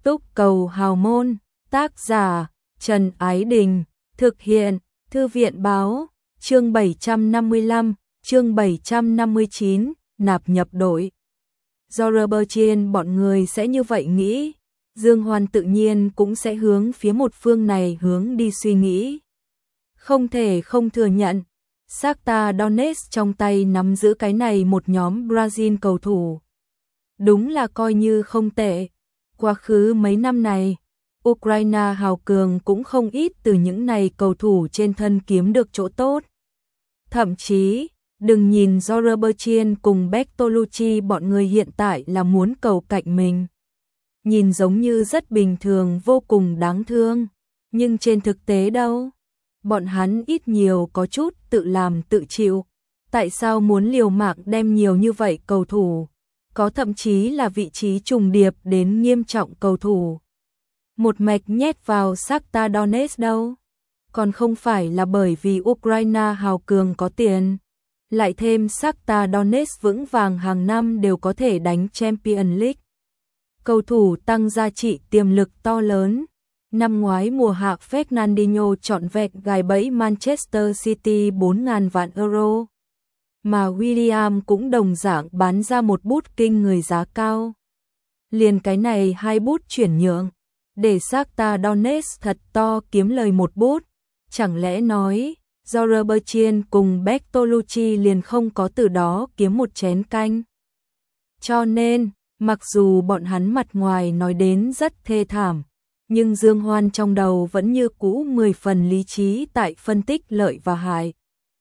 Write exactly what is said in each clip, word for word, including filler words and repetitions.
Túc cầu hào môn, tác giả Trần Ái Đình, thực hiện Thư viện Báo, chương bảy trăm năm mươi lăm, chương bảy trăm năm mươi chín, nạp nhập đội. Do Robertson bọn người sẽ như vậy nghĩ, Dương Hoan tự nhiên cũng sẽ hướng phía một phương này hướng đi suy nghĩ. Không thể không thừa nhận, Shakhtar Donetsk trong tay nắm giữ cái này một nhóm Brazil cầu thủ. Đúng là coi như không tệ. Quá khứ mấy năm này, Ukraine hào cường cũng không ít từ những này cầu thủ trên thân kiếm được chỗ tốt. Thậm chí, đừng nhìn do Robertson cùng Bertolucci bọn người hiện tại là muốn cầu cạnh mình. Nhìn giống như rất bình thường, vô cùng đáng thương, nhưng trên thực tế đâu? Bọn hắn ít nhiều có chút tự làm tự chịu. Tại sao muốn liều mạng đem nhiều như vậy cầu thủ? Có thậm chí là vị trí trùng điệp đến nghiêm trọng cầu thủ. Một mạch nhét vào Shakhtar Donetsk đâu? Còn không phải là bởi vì Ukraine hào cường có tiền. Lại thêm Shakhtar Donetsk vững vàng hàng năm đều có thể đánh Champions League. Cầu thủ tăng giá trị tiềm lực to lớn. Năm ngoái mùa hạ Fernandinho trọn vẹn gài bẫy Manchester City bốn nghìn vạn euro. Mà William cũng đồng dạng bán ra một bút kinh người giá cao. Liền cái này hai bút chuyển nhượng, để Shakhtar Donetsk thật to kiếm lời một bút. Chẳng lẽ nói, do Robertson cùng Bertolucci liền không có từ đó kiếm một chén canh. Cho nên, mặc dù bọn hắn mặt ngoài nói đến rất thê thảm, nhưng Dương Hoan trong đầu vẫn như cũ mười phần lý trí tại phân tích lợi và hại.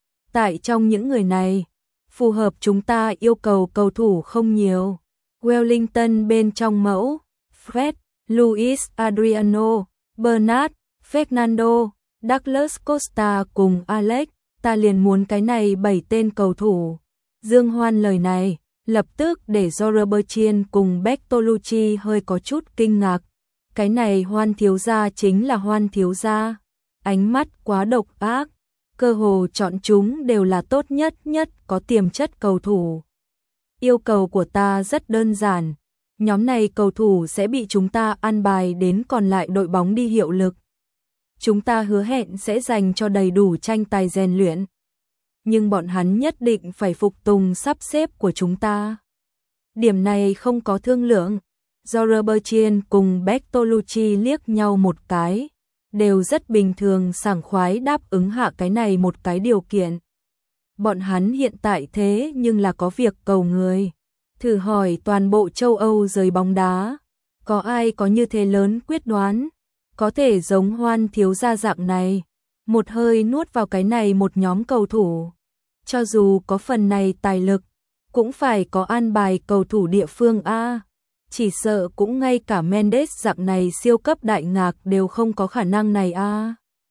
Tại trong những người này, phù hợp chúng ta yêu cầu cầu thủ không nhiều. Wellington bên trong mẫu, Fred, Luis Adriano, Bernat, Fernando, Douglas Costa cùng Alex, ta liền muốn cái này bảy tên cầu thủ. Dương Hoan lời này, lập tức để do Robertson cùng Bertolucci hơi có chút kinh ngạc. Cái này Hoan thiếu gia chính là Hoan thiếu gia. Ánh mắt quá độc ác, cơ hồ chọn chúng đều là tốt nhất nhất có tiềm chất cầu thủ. Yêu cầu của ta rất đơn giản, nhóm này cầu thủ sẽ bị chúng ta ăn bài đến còn lại đội bóng đi hiệu lực. Chúng ta hứa hẹn sẽ dành cho đầy đủ tranh tài rèn luyện. Nhưng bọn hắn nhất định phải phục tùng sắp xếp của chúng ta. Điểm này không có thương lượng. Do Robertson cùng Bertolucci liếc nhau một cái, đều rất bình thường sảng khoái đáp ứng hạ cái này một cái điều kiện. Bọn hắn hiện tại thế nhưng là có việc cầu người. Thử hỏi toàn bộ châu Âu giới bóng đá, có ai có như thế lớn quyết đoán, có thể giống Hoan thiếu gia dạng này, một hơi nuốt vào cái này một nhóm cầu thủ. Cho dù có phần này tài lực, cũng phải có an bài cầu thủ địa phương a. Chỉ sợ cũng ngay cả Mendes dạng này siêu cấp đại ngạc đều không có khả năng này a.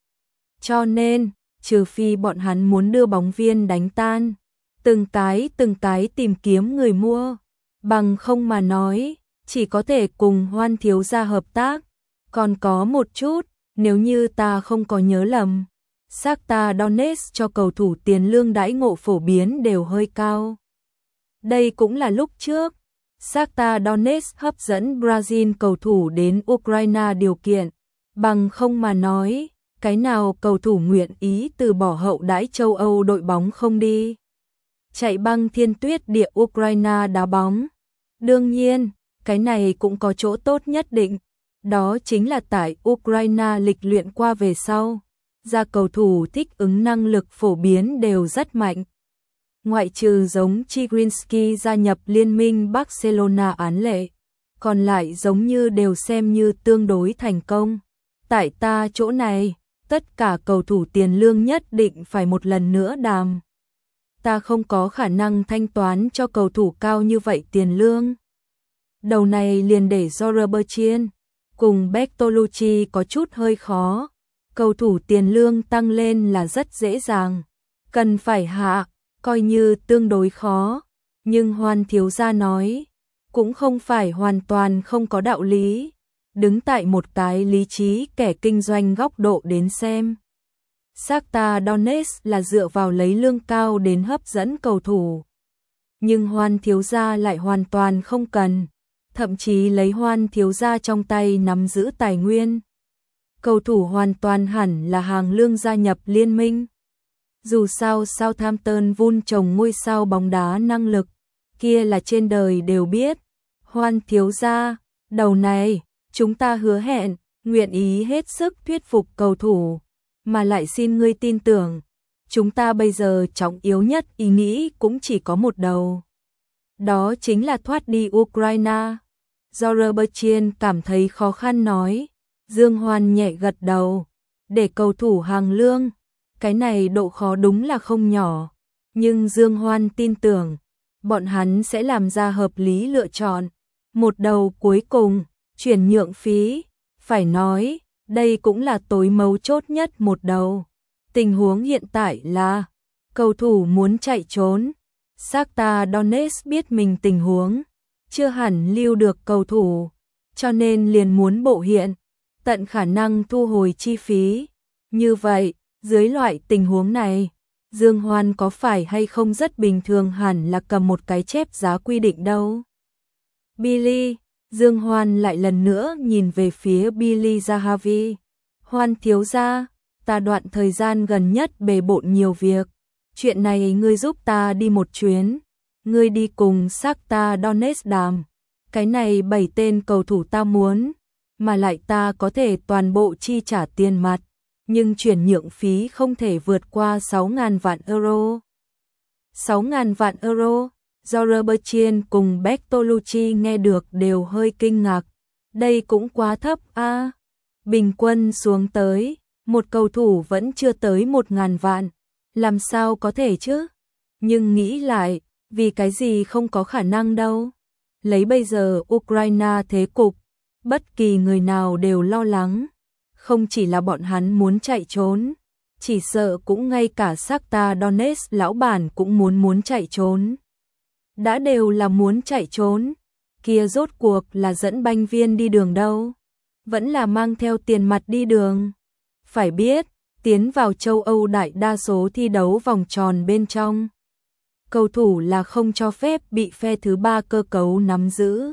Cho nên, trừ phi bọn hắn muốn đưa bóng viên đánh tan, từng cái từng cái tìm kiếm người mua, bằng không mà nói, chỉ có thể cùng Hoan thiếu gia hợp tác. Còn có một chút, nếu như ta không có nhớ lầm, Shakhtar Donetsk cho cầu thủ tiền lương đãi ngộ phổ biến đều hơi cao. Đây cũng là lúc trước Shakhtar Donetsk hấp dẫn Brazil cầu thủ đến Ukraine điều kiện, bằng không mà nói, cái nào cầu thủ nguyện ý từ bỏ hậu đãi châu Âu đội bóng không đi. Chạy băng thiên tuyết địa Ukraine đá bóng. Đương nhiên, cái này cũng có chỗ tốt nhất định, đó chính là tại Ukraine lịch luyện qua về sau, ra cầu thủ thích ứng năng lực phổ biến đều rất mạnh. Ngoại trừ giống Chigrinsky gia nhập liên minh Barcelona án lệ, còn lại giống như đều xem như tương đối thành công. Tại ta chỗ này, tất cả cầu thủ tiền lương nhất định phải một lần nữa đàm. Ta không có khả năng thanh toán cho cầu thủ cao như vậy tiền lương. Đầu này liền để do Robertson cùng Bertolucci có chút hơi khó. Cầu thủ tiền lương tăng lên là rất dễ dàng, cần phải hạ, coi như tương đối khó. Nhưng Hoan thiếu gia nói, cũng không phải hoàn toàn không có đạo lý. Đứng tại một cái lý trí kẻ kinh doanh góc độ đến xem, Shakhtar Donetsk là dựa vào lấy lương cao đến hấp dẫn cầu thủ. Nhưng Hoan thiếu gia lại hoàn toàn không cần. thậm chí lấy Hoan thiếu gia trong tay nắm giữ tài nguyên. Cầu thủ hoàn toàn hẳn là hàng lương gia nhập liên minh. Dù sao Southampton vun trồng ngôi sao bóng đá năng lực, kia là trên đời đều biết. Hoan thiếu gia, đầu này, chúng ta hứa hẹn, nguyện ý hết sức thuyết phục cầu thủ, mà lại xin ngươi tin tưởng, chúng ta bây giờ trọng yếu nhất ý nghĩ cũng chỉ có một đầu. Đó chính là thoát đi Ukraine. Do Robertson cảm thấy khó khăn nói, Dương Hoan nhẹ gật đầu, để cầu thủ hàng lương, cái này độ khó đúng là không nhỏ, nhưng Dương Hoan tin tưởng, bọn hắn sẽ làm ra hợp lý lựa chọn. Một đầu cuối cùng, chuyển nhượng phí, phải nói, đây cũng là tối mấu chốt nhất một đầu. Tình huống hiện tại là, cầu thủ muốn chạy trốn, Shakhtar Donetsk biết mình tình huống, chưa hẳn lưu được cầu thủ, cho nên liền muốn bộ hiện, tận khả năng thu hồi chi phí. Như vậy, dưới loại tình huống này, Dương Hoan có phải hay không rất bình thường hẳn là cầm một cái chép giá quy định đâu. Billy, Dương Hoan lại lần nữa nhìn về phía Billy Zahavi. Hoan thiếu gia, ta đoạn thời gian gần nhất bề bộn nhiều việc, chuyện này ngươi giúp ta đi một chuyến, ngươi đi cùng Shakhtar Donetsk đàm, cái này bảy tên cầu thủ ta muốn, mà lại ta có thể toàn bộ chi trả tiền mặt, nhưng chuyển nhượng phí không thể vượt qua sáu nghìn vạn euro. sáu nghìn vạn euro, do Robertson cùng Bertolucci nghe được đều hơi kinh ngạc, đây cũng quá thấp a. À. Bình quân xuống tới, một cầu thủ vẫn chưa tới một nghìn vạn, làm sao có thể chứ? Nhưng nghĩ lại, vì cái gì không có khả năng đâu. Lấy bây giờ Ukraine thế cục, bất kỳ người nào đều lo lắng, không chỉ là bọn hắn muốn chạy trốn, chỉ sợ cũng ngay cả Shakhtar Donetsk lão bản cũng muốn muốn chạy trốn. Đã đều là muốn chạy trốn, kia rốt cuộc là dẫn banh viên đi đường đâu, vẫn là mang theo tiền mặt đi đường. Phải biết, tiến vào châu Âu đại đa số thi đấu vòng tròn bên trong, cầu thủ là không cho phép bị phe thứ ba cơ cấu nắm giữ.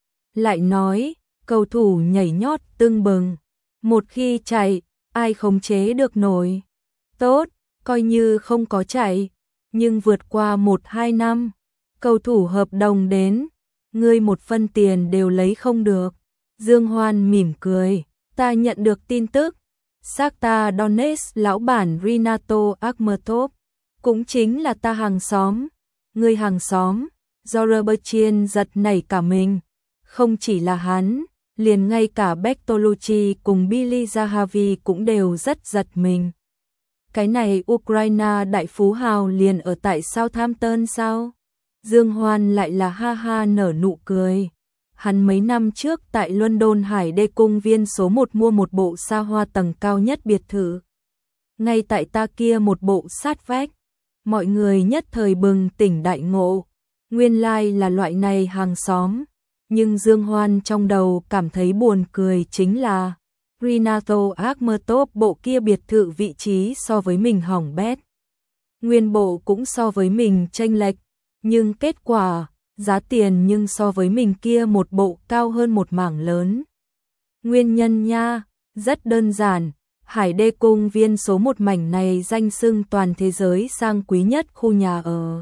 Lại nói, cầu thủ nhảy nhót tưng bừng, một khi chạy, ai khống chế được nổi. Tốt, coi như không có chạy, nhưng vượt qua một hai năm, cầu thủ hợp đồng đến, ngươi một phân tiền đều lấy không được. Dương Hoan mỉm cười, ta nhận được tin tức, Shakhtar Donetsk lão bản Renato Akhmetov, cũng chính là ta hàng xóm, người hàng xóm, do Robertson giật nảy cả mình, không chỉ là hắn, liền ngay cả Bertolucci cùng Billy Zahavi cũng đều rất giật mình. Cái này Ukraine đại phú hào liền ở tại Southampton sao? Dương Hoan lại là ha ha nở nụ cười. Hắn mấy năm trước tại London Hải Đê công viên số một mua một bộ xa hoa tầng cao nhất biệt thự. Ngay tại ta kia một bộ sát vách, mọi người nhất thời bừng tỉnh đại ngộ. Nguyên lai là loại này hàng xóm. Nhưng Dương Hoan trong đầu cảm thấy buồn cười chính là Renato Akhmetov bộ kia biệt thự vị trí so với mình hỏng bét. Nguyên bộ cũng so với mình chênh lệch, nhưng kết quả, giá tiền nhưng so với mình kia một bộ cao hơn một mảng lớn. Nguyên nhân nha, rất đơn giản, Hải Đê công viên số một mảnh này danh xưng toàn thế giới sang quý nhất khu nhà ở.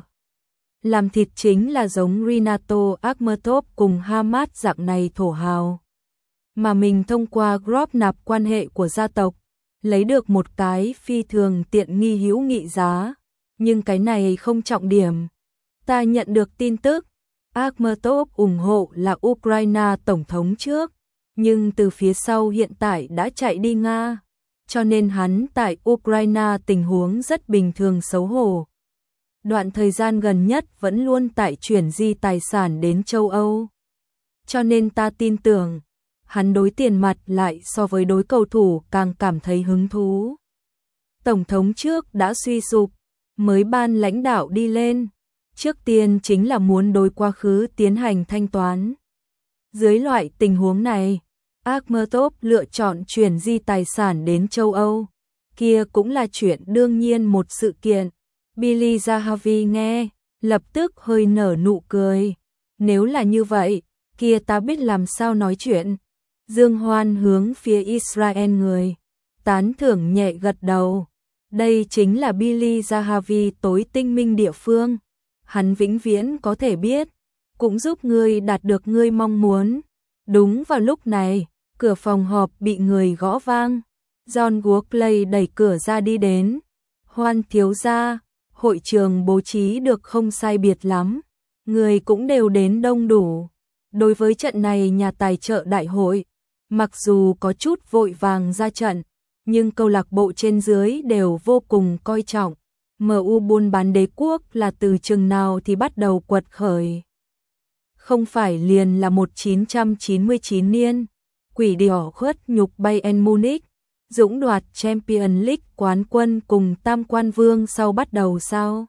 Làm thịt chính là giống Renato Akhmetov cùng Hamad dạng này thổ hào. Mà mình thông qua group nạp quan hệ của gia tộc, lấy được một cái phi thường tiện nghi hữu nghị giá. Nhưng cái này không trọng điểm. Ta nhận được tin tức, Akhmetov ủng hộ là Ukraine tổng thống trước, nhưng từ phía sau hiện tại đã chạy đi Nga, cho nên hắn tại Ukraine tình huống rất bình thường xấu hổ. Đoạn thời gian gần nhất vẫn luôn tại chuyển di tài sản đến châu Âu. Cho nên ta tin tưởng, hắn đối tiền mặt lại so với đối cầu thủ càng cảm thấy hứng thú. Tổng thống trước đã suy sụp, mới ban lãnh đạo đi lên. Trước tiên chính là muốn đối quá khứ tiến hành thanh toán. Dưới loại tình huống này, Akhmetov lựa chọn chuyển di tài sản đến châu Âu. Kia cũng là chuyện đương nhiên một sự kiện. Billy Zahavi nghe, lập tức hơi nở nụ cười. Nếu là như vậy, kia ta biết làm sao nói chuyện. Dương Hoan hướng phía Israel người, tán thưởng nhẹ gật đầu. Đây chính là Billy Zahavi tối tinh minh địa phương. Hắn vĩnh viễn có thể biết, cũng giúp ngươi đạt được ngươi mong muốn. Đúng vào lúc này, cửa phòng họp bị người gõ vang. John Walkley đẩy cửa ra đi đến. Hoan thiếu gia, hội trường bố trí được không sai biệt lắm. Người cũng đều đến đông đủ. Đối với trận này nhà tài trợ đại hội, mặc dù có chút vội vàng ra trận, nhưng câu lạc bộ trên dưới đều vô cùng coi trọng. em u buôn bán đế quốc là từ chừng nào thì bắt đầu quật khởi. Không phải liền là một nghìn chín trăm chín mươi chín niên, quỷ đỏ khuất nhục Bayern Munich, dũng đoạt Champions League quán quân cùng tam quan vương sau bắt đầu sao?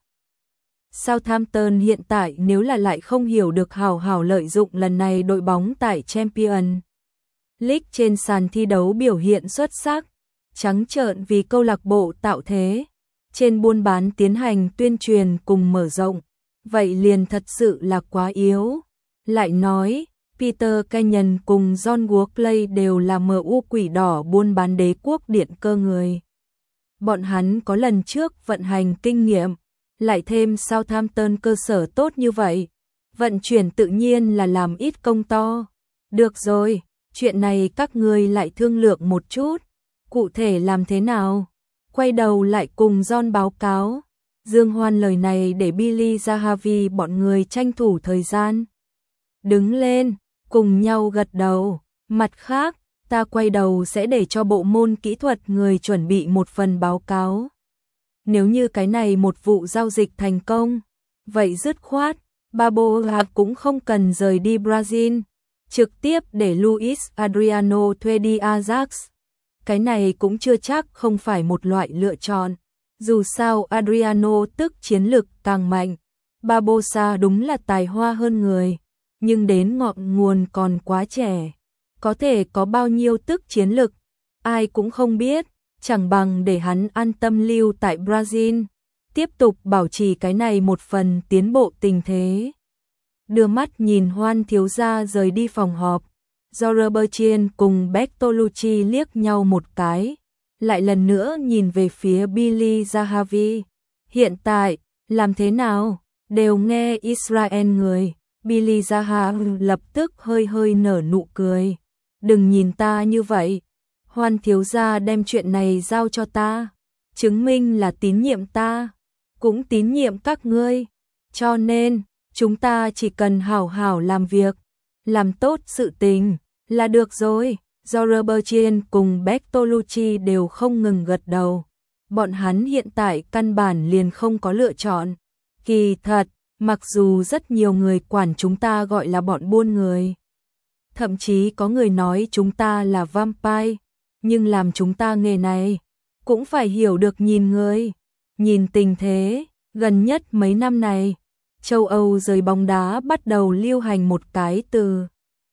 Southampton hiện tại nếu là lại không hiểu được hào hào lợi dụng lần này đội bóng tại Champions League trên sàn thi đấu biểu hiện xuất sắc, trắng trợn vì câu lạc bộ tạo thế, trên buôn bán tiến hành tuyên truyền cùng mở rộng, vậy liền thật sự là quá yếu. Lại nói, Peter Kenyon cùng John Walkley đều là em u quỷ đỏ buôn bán đế quốc điện cơ người. Bọn hắn có lần trước vận hành kinh nghiệm, lại thêm Southampton cơ sở tốt như vậy, vận chuyển tự nhiên là làm ít công to. Được rồi, chuyện này các ngươi lại thương lượng một chút, cụ thể làm thế nào? Quay đầu lại cùng John báo cáo. Dương Hoan lời này để Billy Zahavi bọn người tranh thủ thời gian. Đứng lên, cùng nhau gật đầu. Mặt khác, ta quay đầu sẽ để cho bộ môn kỹ thuật người chuẩn bị một phần báo cáo. Nếu như cái này một vụ giao dịch thành công, vậy dứt khoát, Barbosa cũng không cần rời đi Brazil, trực tiếp để Luis Adriano thuê đi Ajax. Cái này cũng chưa chắc không phải một loại lựa chọn. Dù sao Adriano tức chiến lực càng mạnh, Barbosa đúng là tài hoa hơn người, nhưng đến ngọn nguồn còn quá trẻ. Có thể có bao nhiêu tức chiến lực, ai cũng không biết, chẳng bằng để hắn an tâm lưu tại Brazil, tiếp tục bảo trì cái này một phần tiến bộ tình thế. Đưa mắt nhìn Hoan thiếu gia rời đi phòng họp, Robertson cùng Bertolucci liếc nhau một cái, lại lần nữa nhìn về phía Billy Zahavi. Hiện tại, làm thế nào? Đều nghe Israel người. Billy Zahavi lập tức hơi hơi nở nụ cười. Đừng nhìn ta như vậy. Hoan thiếu gia đem chuyện này giao cho ta, chứng minh là tín nhiệm ta, cũng tín nhiệm các ngươi. Cho nên, chúng ta chỉ cần hảo hảo làm việc, làm tốt sự tình, là được rồi. Robertson cùng Bertolucci đều không ngừng gật đầu. Bọn hắn hiện tại căn bản liền không có lựa chọn. Kỳ thật, mặc dù rất nhiều người quản chúng ta gọi là bọn buôn người, thậm chí có người nói chúng ta là vampire, nhưng làm chúng ta nghề này, cũng phải hiểu được nhìn người, nhìn tình thế. Gần nhất mấy năm này, châu Âu giới bóng đá bắt đầu lưu hành một cái từ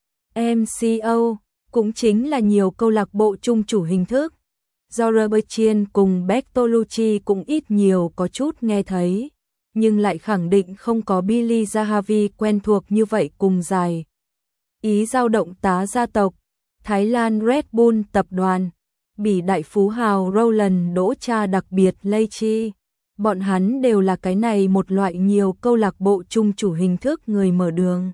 em xê ô, cũng chính là nhiều câu lạc bộ chung chủ hình thức. Do Robertson cùng Bertolucci cũng ít nhiều có chút nghe thấy, nhưng lại khẳng định không có Billy Zahavi quen thuộc như vậy cùng dài. Ý giao động tá gia tộc, Thái Lan Red Bull tập đoàn, Bỉ đại phú hào Roland đỗ cha đặc biệt Leichy. Bọn hắn đều là cái này một loại nhiều câu lạc bộ chung chủ hình thức người mở đường.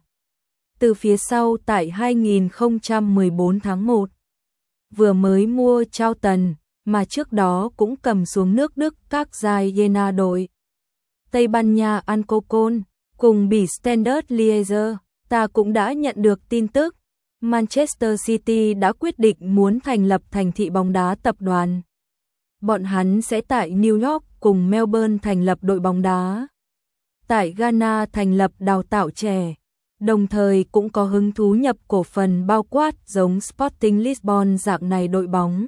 Từ phía sau tại hai nghìn không trăm mười bốn tháng một, vừa mới mua Charlton, mà trước đó cũng cầm xuống nước Đức các giai Jena đội. Tây Ban Nha Alcorcón, cùng Bỉ Standard Liège. Ta cũng đã nhận được tin tức, Manchester City đã quyết định muốn thành lập thành thị bóng đá tập đoàn. Bọn hắn sẽ tại New York cùng Melbourne thành lập đội bóng đá. Tại Ghana thành lập đào tạo trẻ, đồng thời cũng có hứng thú nhập cổ phần bao quát giống Sporting Lisbon dạng này đội bóng.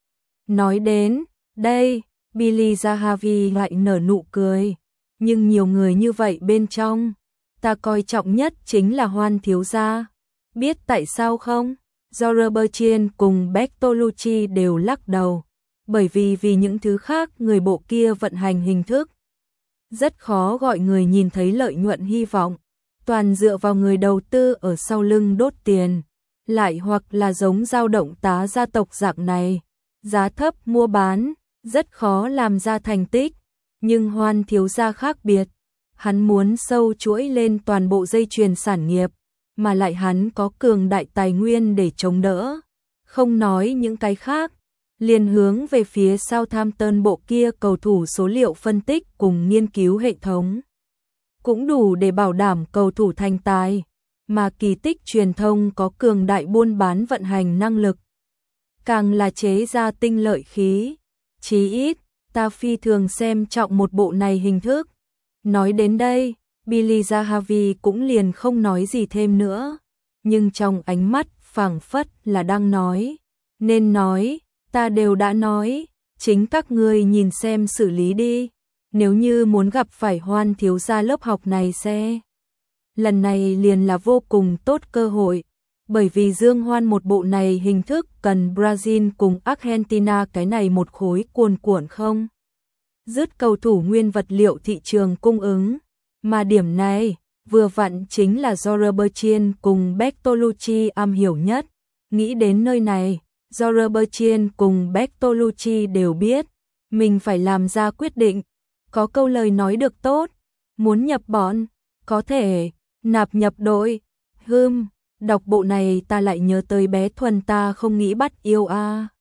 Nói đến đây, Billy Zahavi lại nở nụ cười, nhưng nhiều người như vậy bên trong, ta coi trọng nhất chính là Hoan thiếu gia. Biết tại sao không? Do Robertson cùng Bertolucci đều lắc đầu, bởi vì vì những thứ khác người bộ kia vận hành hình thức rất khó gọi người nhìn thấy lợi nhuận hy vọng. toàn dựa vào người đầu tư ở sau lưng đốt tiền, lại hoặc là giống dao động tá gia tộc dạng này, giá thấp mua bán, rất khó làm ra thành tích, nhưng Hoan thiếu gia khác biệt, hắn muốn sâu chuỗi lên toàn bộ dây chuyền sản nghiệp, mà lại hắn có cường đại tài nguyên để chống đỡ, không nói những cái khác, liền hướng về phía Southampton bộ kia cầu thủ số liệu phân tích cùng nghiên cứu hệ thống. Cũng đủ để bảo đảm cầu thủ thành tài, mà Kỳ Tích truyền thông có cường đại buôn bán vận hành năng lực. Càng là chế ra tinh lợi khí, chí ít, ta phi thường xem trọng một bộ này hình thức. Nói đến đây, Billy Zahavi cũng liền không nói gì thêm nữa, nhưng trong ánh mắt phảng phất là đang nói, nên nói, ta đều đã nói, chính các ngươi nhìn xem xử lý đi, nếu như muốn gặp phải Hoan thiếu gia lớp học này sẽ. Lần này liền là vô cùng tốt cơ hội, bởi vì Dương Hoan một bộ này hình thức cần Brazil cùng Argentina cái này một khối cuồn cuộn không. Dứt cầu thủ nguyên vật liệu thị trường cung ứng, mà điểm này vừa vặn chính là do Robertson cùng Bertolucci am hiểu nhất. Nghĩ đến nơi này, do Robertson cùng Bertolucci đều biết, mình phải làm ra quyết định. Có câu lời nói được tốt, muốn nhập bọn, có thể, nạp nhập đội. Hừm, đọc bộ này ta lại nhớ tới bé Thuần ta không nghĩ bắt yêu a. À.